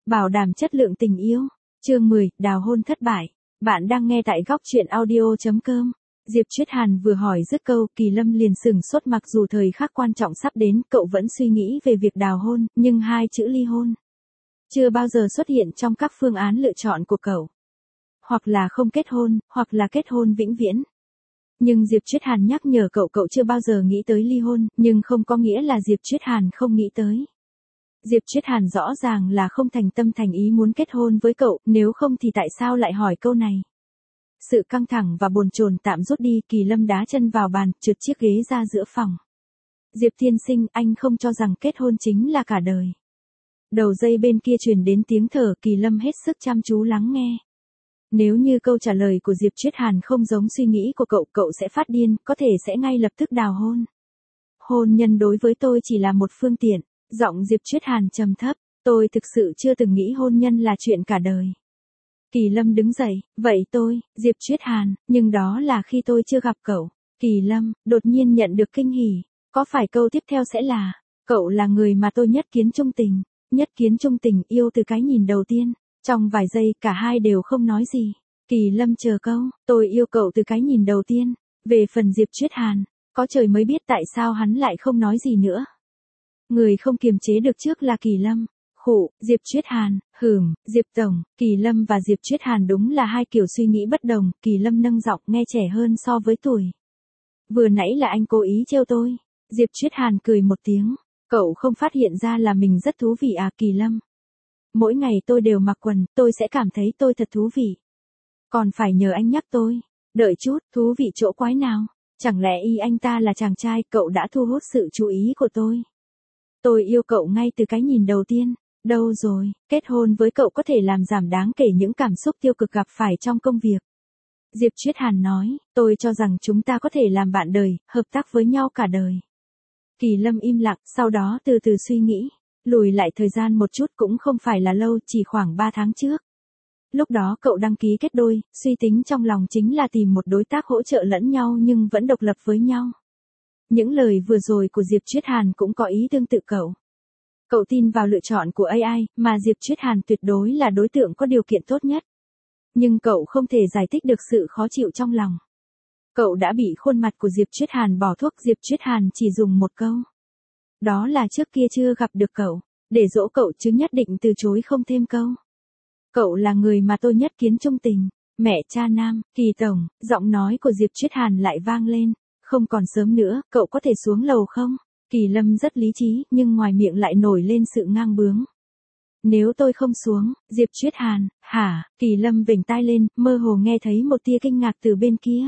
Bảo đảm chất lượng tình yêu. Chương 10, đào hôn thất bại. Bạn đang nghe tại góc truyện audio.com. Diệp Triết Hàn vừa hỏi dứt câu, Kỳ Lâm liền sửng sốt, mặc dù thời khắc quan trọng sắp đến, cậu vẫn suy nghĩ về việc đào hôn, nhưng hai chữ ly hôn chưa bao giờ xuất hiện trong các phương án lựa chọn của cậu. Hoặc là không kết hôn, hoặc là kết hôn vĩnh viễn. Nhưng Diệp Triết Hàn nhắc nhở cậu chưa bao giờ nghĩ tới ly hôn, nhưng không có nghĩa là Diệp Triết Hàn không nghĩ tới. Diệp Triết Hàn rõ ràng là không thành tâm thành ý muốn kết hôn với cậu, nếu không thì tại sao lại hỏi câu này. Sự căng thẳng và bồn chồn tạm rút đi, Kỳ Lâm đá chân vào bàn, trượt chiếc ghế ra giữa phòng. Diệp tiên sinh, anh không cho rằng kết hôn chính là cả đời. Đầu dây bên kia truyền đến tiếng thở, Kỳ Lâm hết sức chăm chú lắng nghe. Nếu như câu trả lời của Diệp Triết Hàn không giống suy nghĩ của cậu sẽ phát điên, có thể sẽ ngay lập tức đào hôn. Hôn nhân đối với tôi chỉ là một phương tiện. Giọng Diệp Triết Hàn trầm thấp, tôi thực sự chưa từng nghĩ hôn nhân là chuyện cả đời. Kỳ Lâm đứng dậy, vậy tôi, Diệp Triết Hàn, nhưng đó là khi tôi chưa gặp cậu. Kỳ Lâm, đột nhiên nhận được kinh hỉ, có phải câu tiếp theo sẽ là, cậu là người mà tôi nhất kiến chung tình, yêu từ cái nhìn đầu tiên. Trong vài giây cả hai đều không nói gì. Kỳ Lâm chờ câu, tôi yêu cậu từ cái nhìn đầu tiên. Về phần Diệp Triết Hàn, có trời mới biết tại sao hắn lại không nói gì nữa. Người không kiềm chế được trước là Kỳ Lâm. Khụ, Diệp Triết Hàn, Diệp Tổng. Kỳ Lâm và Diệp Triết Hàn đúng là hai kiểu suy nghĩ bất đồng. Kỳ Lâm nâng giọng nghe trẻ hơn so với tuổi. Vừa nãy là anh cố ý trêu tôi. Diệp Triết Hàn cười một tiếng. Cậu không phát hiện ra là mình rất thú vị à? Kỳ Lâm. Mỗi ngày tôi đều mặc quần, tôi sẽ cảm thấy tôi thật thú vị. Còn phải nhờ anh nhắc tôi. Đợi chút, thú vị chỗ quái nào? Chẳng lẽ anh ta là chàng trai, cậu đã thu hút sự chú ý của tôi? Tôi yêu cậu ngay từ cái nhìn đầu tiên. Đâu rồi, kết hôn với cậu có thể làm giảm đáng kể những cảm xúc tiêu cực gặp phải trong công việc. Diệp Triết Hàn nói, tôi cho rằng chúng ta có thể làm bạn đời, hợp tác với nhau cả đời. Kỳ Lâm im lặng, sau đó từ từ suy nghĩ. Lùi lại thời gian một chút cũng không phải là lâu, chỉ khoảng 3 tháng trước. Lúc đó cậu đăng ký kết đôi, suy tính trong lòng chính là tìm một đối tác hỗ trợ lẫn nhau nhưng vẫn độc lập với nhau. Những lời vừa rồi của Diệp Triết Hàn cũng có ý tương tự cậu. Cậu tin vào lựa chọn của AI, mà Diệp Triết Hàn tuyệt đối là đối tượng có điều kiện tốt nhất. Nhưng cậu không thể giải thích được sự khó chịu trong lòng. Cậu đã bị khuôn mặt của Diệp Triết Hàn bỏ thuốc. Diệp Triết Hàn chỉ dùng một câu. Đó là trước kia chưa gặp được cậu, để dỗ cậu chứ nhất định từ chối không thêm câu. Cậu là người mà tôi nhất kiến chung tình. Mẹ cha nam, Kỳ Tổng, giọng nói của Diệp Triết Hàn lại vang lên. Không còn sớm nữa, cậu có thể xuống lầu không? Kỳ Lâm rất lý trí, nhưng ngoài miệng lại nổi lên sự ngang bướng. Nếu tôi không xuống, Diệp Triết Hàn, hả? Kỳ Lâm vểnh tai lên, mơ hồ nghe thấy một tia kinh ngạc từ bên kia.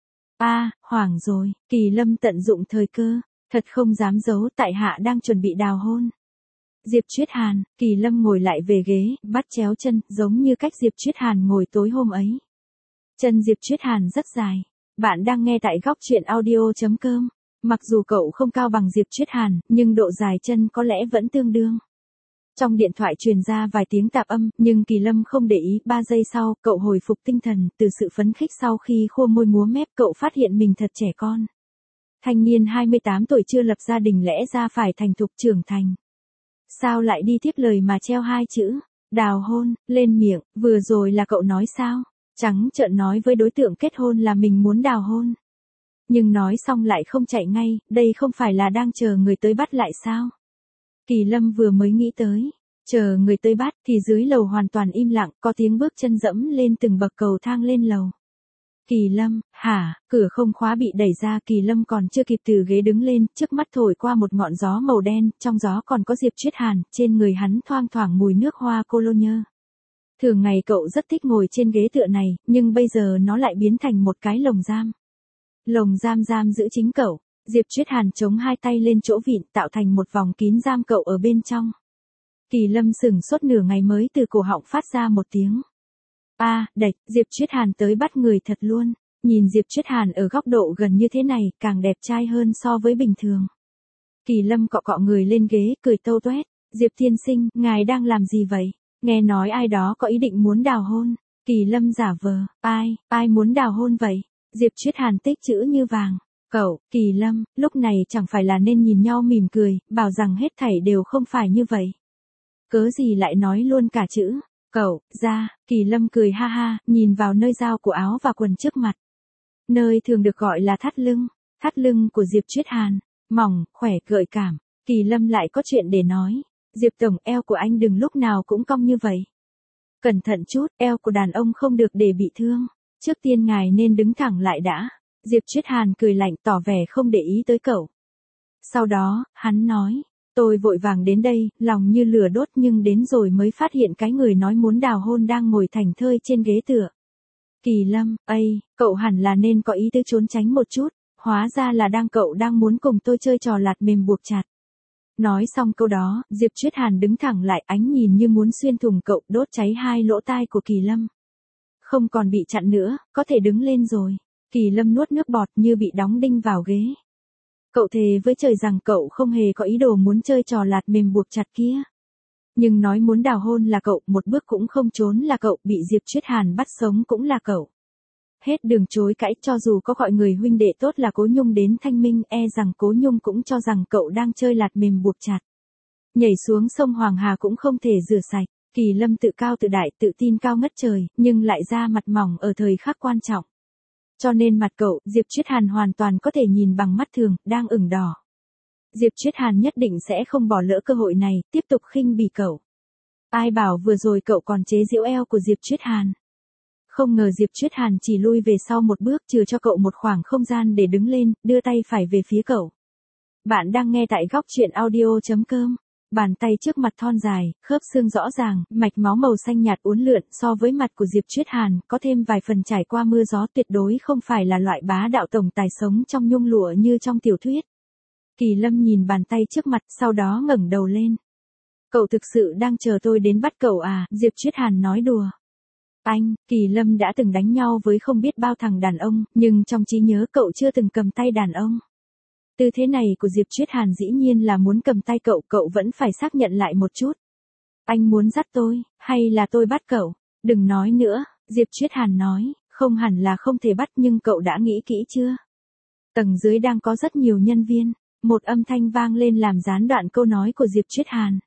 Hoảng rồi. Kỳ Lâm tận dụng thời cơ, thật không dám giấu, tại hạ đang chuẩn bị đào hôn. Diệp Triết Hàn, Kỳ Lâm ngồi lại về ghế, bắt chéo chân, giống như cách Diệp Triết Hàn ngồi tối hôm ấy. Chân Diệp Triết Hàn rất dài. Bạn đang nghe tại góc truyện audio.com. Mặc dù cậu không cao bằng Diệp Triết Hàn, nhưng độ dài chân có lẽ vẫn tương đương. Trong điện thoại truyền ra vài tiếng tạp âm, nhưng Kỳ Lâm không để ý. 3 giây sau, cậu hồi phục tinh thần, từ sự phấn khích sau khi khô môi múa mép, cậu phát hiện mình thật trẻ con. Thanh niên 28 tuổi chưa lập gia đình lẽ ra phải thành thục trưởng thành. Sao lại đi tiếp lời mà treo 2 chữ, đào hôn, lên miệng, vừa rồi là cậu nói sao? Trắng trợn nói với đối tượng kết hôn là mình muốn đào hôn. Nhưng nói xong lại không chạy ngay, đây không phải là đang chờ người tới bắt lại sao? Kỳ Lâm vừa mới nghĩ tới, chờ người tới bắt thì dưới lầu hoàn toàn im lặng, có tiếng bước chân dẫm lên từng bậc cầu thang lên lầu. Kỳ Lâm, hả? Cửa không khóa bị đẩy ra, Kỳ Lâm còn chưa kịp từ ghế đứng lên, trước mắt thổi qua một ngọn gió màu đen, trong gió còn có Diệp Triết Hàn, trên người hắn thoang thoảng mùi nước hoa cologne. Thường ngày cậu rất thích ngồi trên ghế tựa này, nhưng bây giờ nó lại biến thành một cái lồng giam. Lồng giam giữ chính cậu. Diệp Triết Hàn chống hai tay lên chỗ vịn, tạo thành một vòng kín giam cậu ở bên trong. Kỳ Lâm sửng sốt nửa ngày mới từ cổ họng phát ra một tiếng. Đạch, Diệp Triết Hàn tới bắt người thật luôn. Nhìn Diệp Triết Hàn ở góc độ gần như thế này, càng đẹp trai hơn so với bình thường. Kỳ Lâm cọ người lên ghế, cười tâu tuét. Diệp tiên sinh, ngài đang làm gì vậy? Nghe nói ai đó có ý định muốn đào hôn. Kỳ Lâm giả vờ, ai muốn đào hôn vậy? Diệp Triết Hàn tích chữ như vàng. Cậu, Kỳ Lâm, lúc này chẳng phải là nên nhìn nhau mỉm cười, bảo rằng hết thảy đều không phải như vậy. cớ gì lại nói luôn cả chữ, cậu, ra, Kỳ Lâm cười ha ha, nhìn vào nơi giao của áo và quần trước mặt. Nơi thường được gọi là thắt lưng của Diệp Chuyết Hàn, mỏng, khỏe, gợi cảm. Kỳ Lâm lại có chuyện để nói. Diệp Tổng, eo của anh đừng lúc nào cũng cong như vậy. Cẩn thận chút, eo của đàn ông không được để bị thương. Trước tiên ngài nên đứng thẳng lại đã. Diệp Chuyết Hàn cười lạnh tỏ vẻ không để ý tới cậu. Sau đó, hắn nói, tôi vội vàng đến đây, lòng như lửa đốt nhưng đến rồi mới phát hiện cái người nói muốn đào hôn đang ngồi thảnh thơi trên ghế tựa. Kỳ Lâm, cậu hẳn là nên có ý tứ trốn tránh một chút, hóa ra là cậu đang muốn cùng tôi chơi trò lạt mềm buộc chặt. Nói xong câu đó, Diệp Chuyết Hàn đứng thẳng lại, ánh nhìn như muốn xuyên thủng cậu, đốt cháy hai lỗ tai của Kỳ Lâm. Không còn bị chặn nữa, có thể đứng lên rồi. Kỳ Lâm nuốt nước bọt như bị đóng đinh vào ghế. Cậu thề với trời rằng cậu không hề có ý đồ muốn chơi trò lạt mềm buộc chặt kia. Nhưng nói muốn đào hôn là cậu, một bước cũng không trốn là cậu, bị Diệp Chuyết Hàn bắt sống cũng là cậu. Hết đường chối cãi, cho dù có gọi người huynh đệ tốt là Cố Nhung đến thanh minh, rằng Cố Nhung cũng cho rằng cậu đang chơi lạt mềm buộc chặt. Nhảy xuống sông Hoàng Hà cũng không thể rửa sạch. Kỳ Lâm tự cao tự đại, tự tin cao ngất trời, nhưng lại ra mặt mỏng ở thời khắc quan trọng. Cho nên mặt cậu, Diệp Chuyết Hàn hoàn toàn có thể nhìn bằng mắt thường, đang ửng đỏ. Diệp Chuyết Hàn nhất định sẽ không bỏ lỡ cơ hội này, tiếp tục khinh bỉ cậu. Ai bảo vừa rồi cậu còn chế giễu eo của Diệp Chuyết Hàn. Không ngờ Diệp Chuyết Hàn chỉ lui về sau một bước, trừ cho cậu một khoảng không gian để đứng lên, đưa tay phải về phía cậu. Bạn đang nghe tại góc truyện audio.com. Bàn tay trước mặt thon dài, khớp xương rõ ràng, mạch máu màu xanh nhạt uốn lượn, so với mặt của Diệp Chuyết Hàn, có thêm vài phần trải qua mưa gió, tuyệt đối không phải là loại bá đạo tổng tài sống trong nhung lụa như trong tiểu thuyết. Kỳ Lâm nhìn bàn tay trước mặt, sau đó ngẩng đầu lên. Cậu thực sự đang chờ tôi đến bắt cậu à? Diệp Chuyết Hàn nói đùa. Kỳ Lâm đã từng đánh nhau với không biết bao thằng đàn ông, nhưng trong trí nhớ cậu chưa từng cầm tay đàn ông. Tư thế này của Diệp Chuyết Hàn dĩ nhiên là muốn cầm tay cậu vẫn phải xác nhận lại một chút. Anh muốn dắt tôi, hay là tôi bắt cậu? Đừng nói nữa, Diệp Chuyết Hàn nói, không hẳn là không thể bắt nhưng cậu đã nghĩ kỹ chưa? Tầng dưới đang có rất nhiều nhân viên, một âm thanh vang lên làm gián đoạn câu nói của Diệp Chuyết Hàn.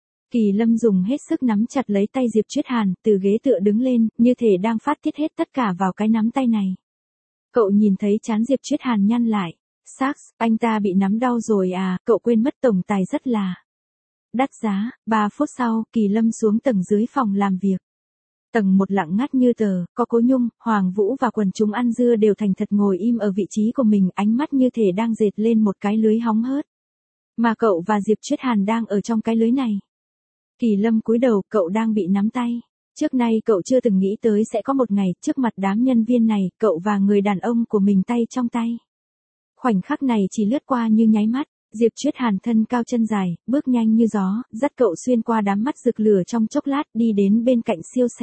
Kỳ Lâm dùng hết sức nắm chặt lấy tay Diệp Chuyết Hàn, từ ghế tựa đứng lên, như thể đang phát tiết hết tất cả vào cái nắm tay này. Cậu nhìn thấy trán Diệp Chuyết Hàn nhăn lại. Sax, anh ta bị nắm đau rồi à, cậu quên mất tổng tài rất là đắt giá. 3 phút sau, Kỳ Lâm xuống tầng dưới phòng làm việc. Tầng 1 lặng ngắt như tờ, có Cố Nhung, Hoàng Vũ và quần chúng ăn dưa đều thành thật ngồi im ở vị trí của mình, ánh mắt như thể đang dệt lên một cái lưới hóng hớt. Mà cậu và Diệp Chuyết Hàn đang ở trong cái lưới này. Kỳ Lâm cúi đầu, cậu đang bị nắm tay. Trước nay cậu chưa từng nghĩ tới sẽ có một ngày, trước mặt đám nhân viên này, cậu và người đàn ông của mình tay trong tay. Khoảnh khắc này chỉ lướt qua như nháy mắt, Diệp Chuyết Hàn thân cao chân dài, bước nhanh như gió, dắt cậu xuyên qua đám mắt rực lửa trong chốc lát, đi đến bên cạnh siêu xe.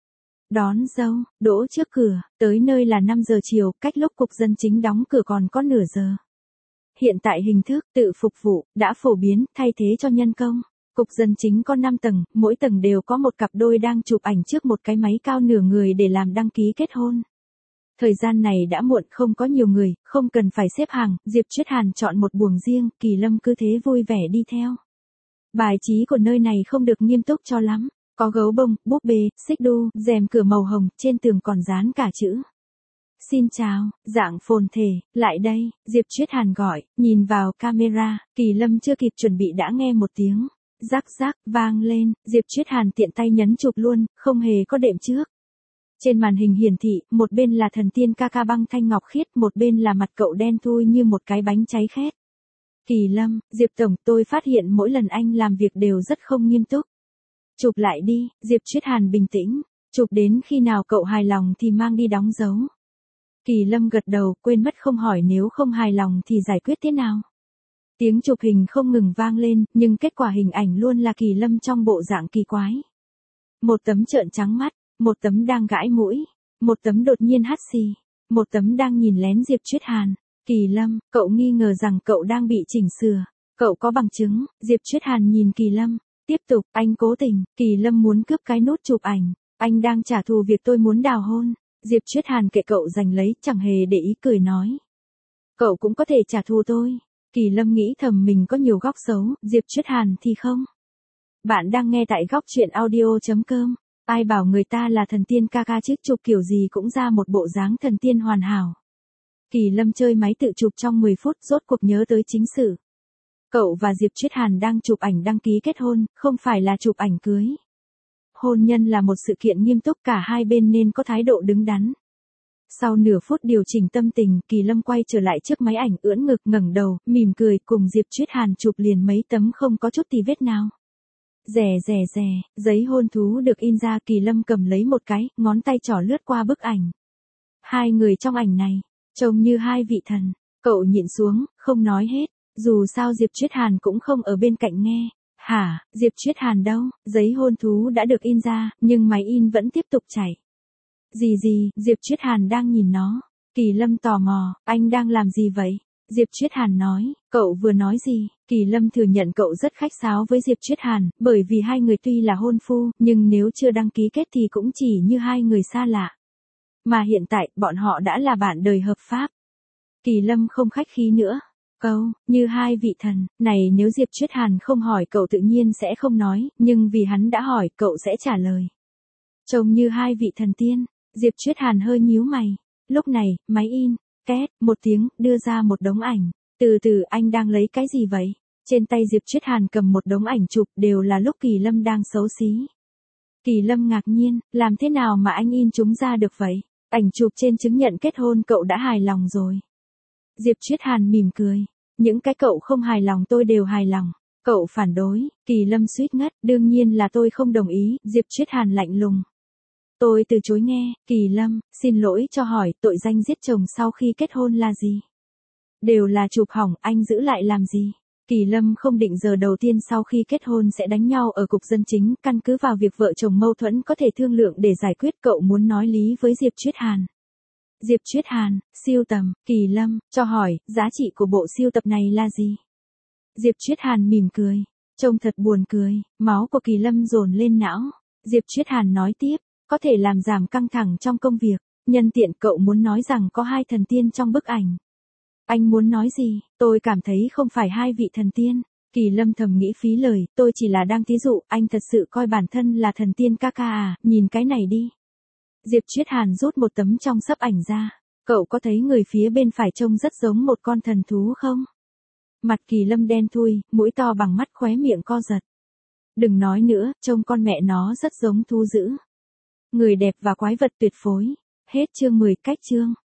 Đón dâu, đỗ trước cửa, tới nơi là 5 giờ chiều, cách lúc cục dân chính đóng cửa còn có nửa giờ. Hiện tại hình thức tự phục vụ đã phổ biến, thay thế cho nhân công. Cục dân chính có 5 tầng, mỗi tầng đều có một cặp đôi đang chụp ảnh trước một cái máy cao nửa người để làm đăng ký kết hôn. Thời gian này đã muộn, không có nhiều người, không cần phải xếp hàng, Diệp Chuyết Hàn chọn một buồng riêng, Kỳ Lâm cứ thế vui vẻ đi theo. Bài trí của nơi này không được nghiêm túc cho lắm, có gấu bông, búp bê, xích đu, rèm cửa màu hồng, trên tường còn dán cả chữ. Xin chào, dạng phồn thể, lại đây, Diệp Chuyết Hàn gọi, nhìn vào camera, Kỳ Lâm chưa kịp chuẩn bị đã nghe một tiếng. Rắc rắc, vang lên, Diệp Chuyết Hàn tiện tay nhấn chụp luôn, không hề có đệm trước. Trên màn hình hiển thị, một bên là thần tiên ca ca băng thanh ngọc khiết, một bên là mặt cậu đen thui như một cái bánh cháy khét. Kỳ Lâm, Diệp Tổng, tôi phát hiện mỗi lần anh làm việc đều rất không nghiêm túc. Chụp lại đi, Diệp Chuyết Hàn bình tĩnh, chụp đến khi nào cậu hài lòng thì mang đi đóng dấu. Kỳ Lâm gật đầu, quên mất không hỏi nếu không hài lòng thì giải quyết thế nào. Tiếng chụp hình không ngừng vang lên, nhưng kết quả hình ảnh luôn là Kỳ Lâm trong bộ dạng kỳ quái. Một tấm trợn trắng mắt, một tấm đang gãi mũi, một tấm đột nhiên hắt xì, một tấm đang nhìn lén Diệp Chuyết Hàn. Kỳ Lâm, cậu nghi ngờ rằng cậu đang bị chỉnh sửa. Cậu có bằng chứng, Diệp Chuyết Hàn nhìn Kỳ Lâm. Tiếp tục, anh cố tình, Kỳ Lâm muốn cướp cái nút chụp ảnh. Anh đang trả thù việc tôi muốn đào hôn. Diệp Chuyết Hàn kệ cậu giành lấy, chẳng hề để ý cười nói. Cậu cũng có thể trả thù tôi. Kỳ Lâm nghĩ thầm mình có nhiều góc xấu, Diệp Chuyết Hàn thì không. Bạn đang nghe tại góc truyện audio.com. Ai bảo người ta là thần tiên ca ca chứ, chụp kiểu gì cũng ra một bộ dáng thần tiên hoàn hảo. Kỳ Lâm chơi máy tự chụp trong 10 phút rốt cuộc nhớ tới chính sự. Cậu và Diệp Chuyết Hàn đang chụp ảnh đăng ký kết hôn, không phải là chụp ảnh cưới. Hôn nhân là một sự kiện nghiêm túc, cả hai bên nên có thái độ đứng đắn. Sau nửa phút điều chỉnh tâm tình, Kỳ Lâm quay trở lại trước máy ảnh, ưỡn ngực ngẩng đầu, mỉm cười, cùng Diệp Chuyết Hàn chụp liền mấy tấm không có chút tì vết nào. Rè, giấy hôn thú được in ra, Kỳ Lâm cầm lấy một cái, ngón tay trỏ lướt qua bức ảnh. Hai người trong ảnh này, trông như hai vị thần. Cậu nhịn xuống, không nói hết, dù sao Diệp Chuyết Hàn cũng không ở bên cạnh nghe. Hả, Diệp Chuyết Hàn đâu? Giấy hôn thú đã được in ra, nhưng máy in vẫn tiếp tục chảy. Gì, Diệp Chuyết Hàn đang nhìn nó. Kỳ Lâm tò mò, anh đang làm gì vậy? Diệp Chuyết Hàn nói, cậu vừa nói gì? Kỳ Lâm thừa nhận cậu rất khách sáo với Diệp Chuyết Hàn, bởi vì hai người tuy là hôn phu, nhưng nếu chưa đăng ký kết thì cũng chỉ như hai người xa lạ. Mà hiện tại, bọn họ đã là bạn đời hợp pháp. Kỳ Lâm không khách khí nữa. Câu, như hai vị thần, này nếu Diệp Chuyết Hàn không hỏi cậu tự nhiên sẽ không nói, nhưng vì hắn đã hỏi, cậu sẽ trả lời. Trông như hai vị thần tiên. Diệp Chuyết Hàn hơi nhíu mày. Lúc này, máy in, két, một tiếng, đưa ra một đống ảnh. Từ từ, anh đang lấy cái gì vậy? Trên tay Diệp Chuyết Hàn cầm một đống ảnh chụp, đều là lúc Kỳ Lâm đang xấu xí. Kỳ Lâm ngạc nhiên, làm thế nào mà anh in chúng ra được vậy? Ảnh chụp trên chứng nhận kết hôn cậu đã hài lòng rồi. Diệp Chuyết Hàn mỉm cười. Những cái cậu không hài lòng tôi đều hài lòng. Cậu phản đối, Kỳ Lâm suýt ngất, đương nhiên là tôi không đồng ý, Diệp Chuyết Hàn lạnh lùng. Tôi từ chối nghe, Kỳ Lâm, xin lỗi cho hỏi, tội danh giết chồng sau khi kết hôn là gì? Đều là chụp hỏng, anh giữ lại làm gì? Kỳ Lâm không định giờ đầu tiên sau khi kết hôn sẽ đánh nhau ở cục dân chính, căn cứ vào việc vợ chồng mâu thuẫn có thể thương lượng để giải quyết, cậu muốn nói lý với Diệp Chuyết Hàn. Diệp Chuyết Hàn, siêu tầm, Kỳ Lâm, cho hỏi, giá trị của bộ siêu tập này là gì? Diệp Chuyết Hàn mỉm cười, trông thật buồn cười, máu của Kỳ Lâm dồn lên não. Diệp Chuyết Hàn nói tiếp, có thể làm giảm căng thẳng trong công việc, nhân tiện cậu muốn nói rằng có hai thần tiên trong bức ảnh. Anh muốn nói gì? Tôi cảm thấy không phải hai vị thần tiên. Kỳ Lâm thầm nghĩ phí lời, tôi chỉ là đang thí dụ, anh thật sự coi bản thân là thần tiên ca ca à, nhìn cái này đi. Diệp Chuyết Hàn rút một tấm trong sấp ảnh ra. Cậu có thấy người phía bên phải trông rất giống một con thần thú không? Mặt Kỳ Lâm đen thui, mũi to bằng mắt, khóe miệng co giật. Đừng nói nữa, trông con mẹ nó rất giống thú dữ. Người đẹp và quái vật tuyệt phối. Hết chương 10, cách chương.